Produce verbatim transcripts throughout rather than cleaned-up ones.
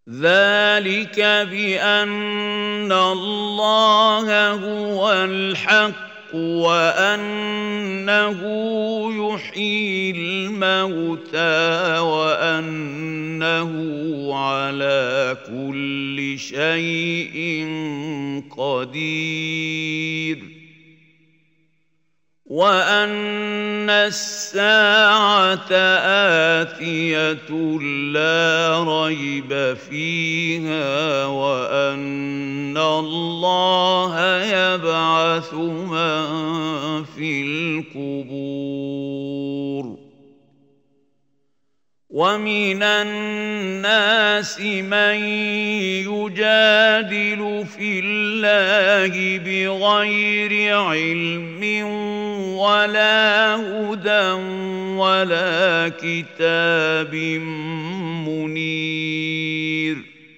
ذلك بأن الله هو الحق وأنه يحيي الموتى وأنه على كل شيء قدير وأن الساعة آتية لا ريب فيها وأن الله يبعث من في القبور ومن الناس من يجادل في الله بغير علم ولا هدى ولا كتاب منير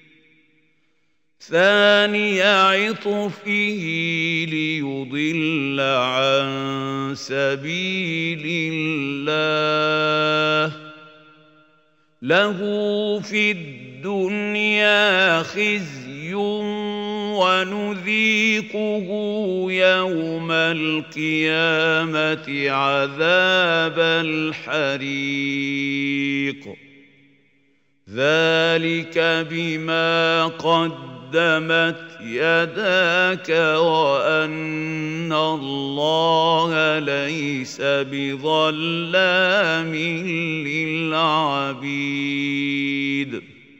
ثاني عطفه ليضل عن سبيل الله له في الدنيا خزي ونذيقه يوم القيامة عذاب الحريق ذلك بما قدمت يداك وأن الله ليس بظلام للعبيد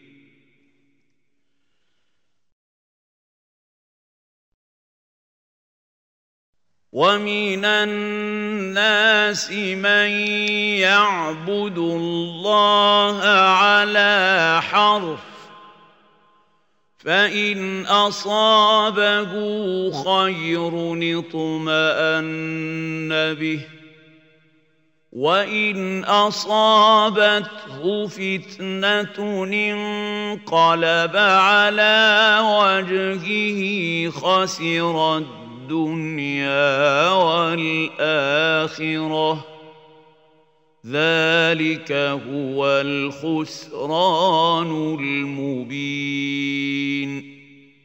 ومن الناس من يعبد الله على حرف فإن أصابه خير اطمأن به وإن أصابته فتنة انقلب على وجهه خسر الدنيا والآخرة ذلك هو الخسران المبين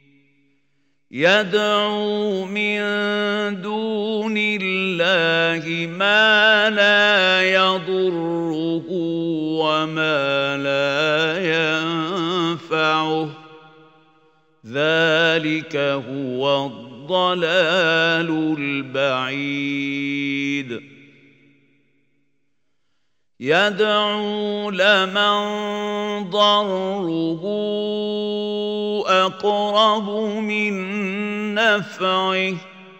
يدعو من دون الله ما لا يضره وما لا ينفعه ذلك هو الضلال البعيد يدعو لمن ضره أقرب من نفعه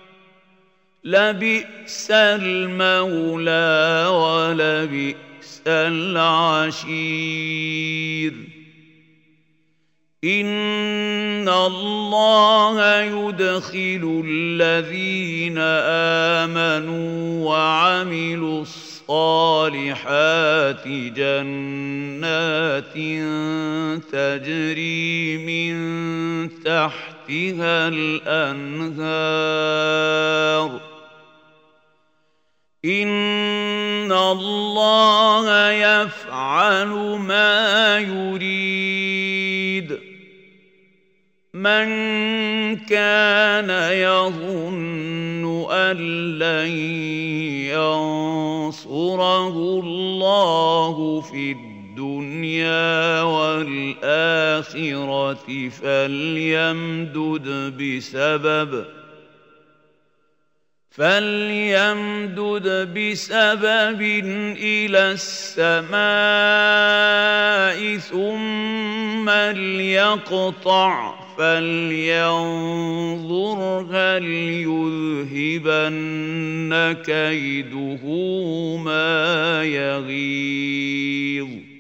لبئس المولى ولبئس العشير إن الله يدخل الذين آمنوا وعملوا الصالحات جنات تجري من تحتها الأنهار إن الله يفعل ما يريد من كان يظن أن لن ينصره الله في الدنيا والآخرة فليمدد بسبب فليمدد بسبب إلى السماء ثم ليقطع فلينظر هل يذهبن كيده ما يغيظ